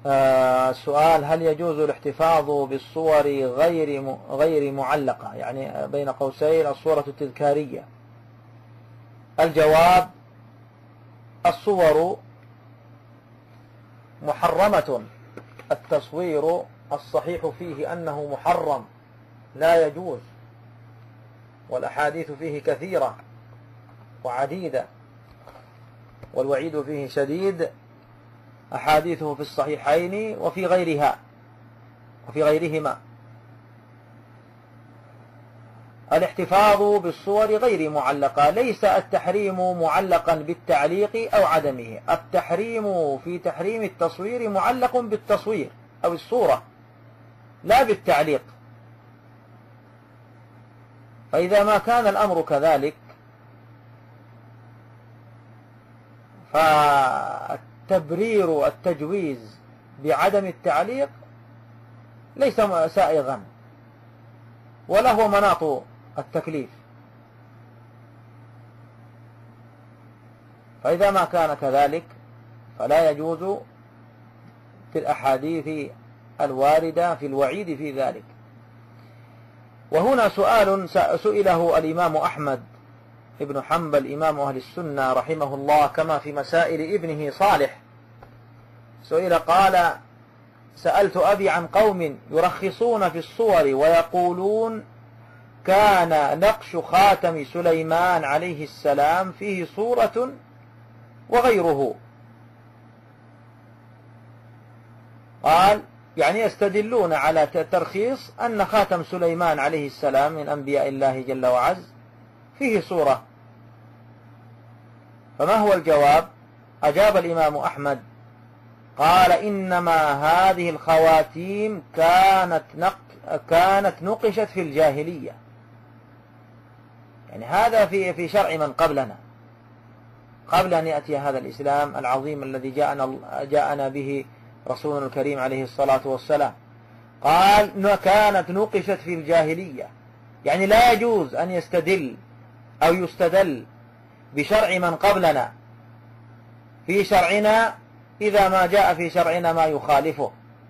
سؤال: هل يجوز الاحتفاظ بالصور غير معلقة، يعني بين قوسين الصورة التذكارية؟ الجواب: الصور محرمة، التصوير الصحيح فيه أنه محرم لا يجوز، والأحاديث فيه كثيرة وعديدة، والوعيد فيه شديد، أحاديثه في الصحيحين وفي غيرهما. الاحتفاظ بالصور غير معلقة، ليس التحريم معلقا بالتعليق أو عدمه، التحريم في تحريم التصوير معلق بالتصوير أو الصورة لا بالتعليق. فإذا ما كان الأمر كذلك فالتبرير التجويز بعدم التعليق ليس سائغا ولا هو مناط التكليف. فإذا ما كان كذلك فلا يجوز في الأحاديث الواردة في الوعيد في ذلك. وهنا سؤال سئله الإمام أحمد ابن حنبل إمام أهل السنة رحمه الله، كما في مسائل ابنه صالح، سئل قال: سألت أبي عن قوم يرخصون في الصور ويقولون كان نقش خاتم سليمان عليه السلام فيه صورة وغيره. قال: يعني يستدلون على ترخيص أن خاتم سليمان عليه السلام من أنبياء الله جل وعز فيه صورة. فما هو الجواب؟ أجاب الإمام أحمد قال: إنما هذه الخواتيم كانت نقشت في الجاهلية، يعني هذا في شرع من قبلنا، قبل أن يأتي هذا الإسلام العظيم الذي جاءنا به رسولنا الكريم عليه الصلاة والسلام. قال: كانت نقشت في الجاهلية، يعني لا يجوز أن يستدل أو يستدل بشرع من قبلنا في شرعنا إذا ما جاء في شرعنا ما يخالفه.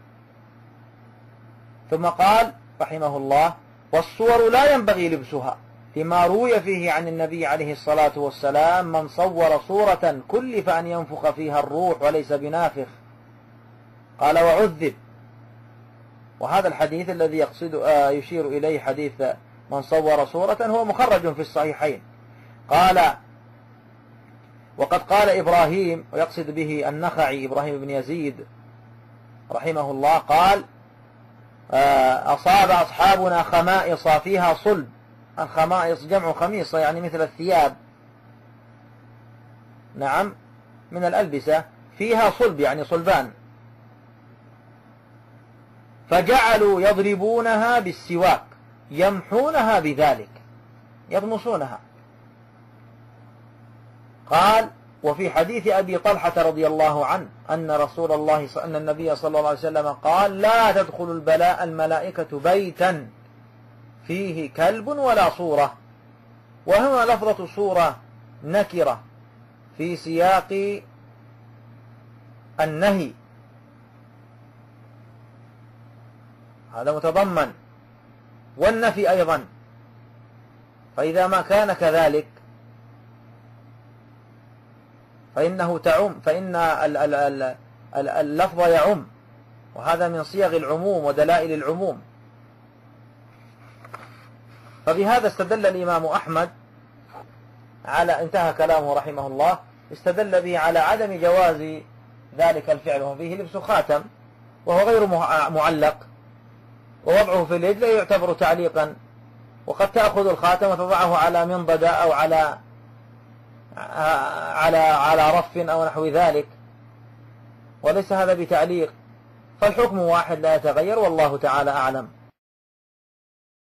ثم قال رحمه الله: والصور لا ينبغي لبسها، لما روي فيه عن النبي عليه الصلاة والسلام: من صور صورة كلف أن ينفخ فيها الروح وليس بنافخ. قال: وعذب. وهذا الحديث الذي يشير إليه حديث من صور صورة هو مخرج في الصحيحين. قال: وقد قال إبراهيم، ويقصد به النخعي إبراهيم بن يزيد رحمه الله، قال: أصاب أصحابنا خمائص فيها صلب. الخمائص جمع خميصة، يعني مثل الثياب، نعم، من الألبسة، فيها صلب يعني صلبان، فجعلوا يضربونها بالسواك يمحونها بذلك، يطمسونها. قال: وفي حديث أبي طلحة رضي الله عنه أن النبي صلى الله عليه وسلم قال: لا تدخل الملائكة بيتا فيه كلب ولا صورة. وهنا لفظة صورة نكرة في سياق النهي، هذا متضمن، والنفي أيضا. فإذا ما كان كذلك فإنه تعم، فإن اللفظ يعم، وهذا من صيغ العموم ودلائل العموم. فبهذا استدل الإمام أحمد انتهى كلامه رحمه الله، استدل به على عدم جواز ذلك الفعل، وفيه لبس خاتم وهو غير معلق، ووضعه في اليد لا يعتبر تعليقا، وقد تأخذ الخاتم وتضعه على منضدة أو على رف أو نحو ذلك، وليس هذا بتعليق، فالحكم واحد لا يتغير، والله تعالى أعلم.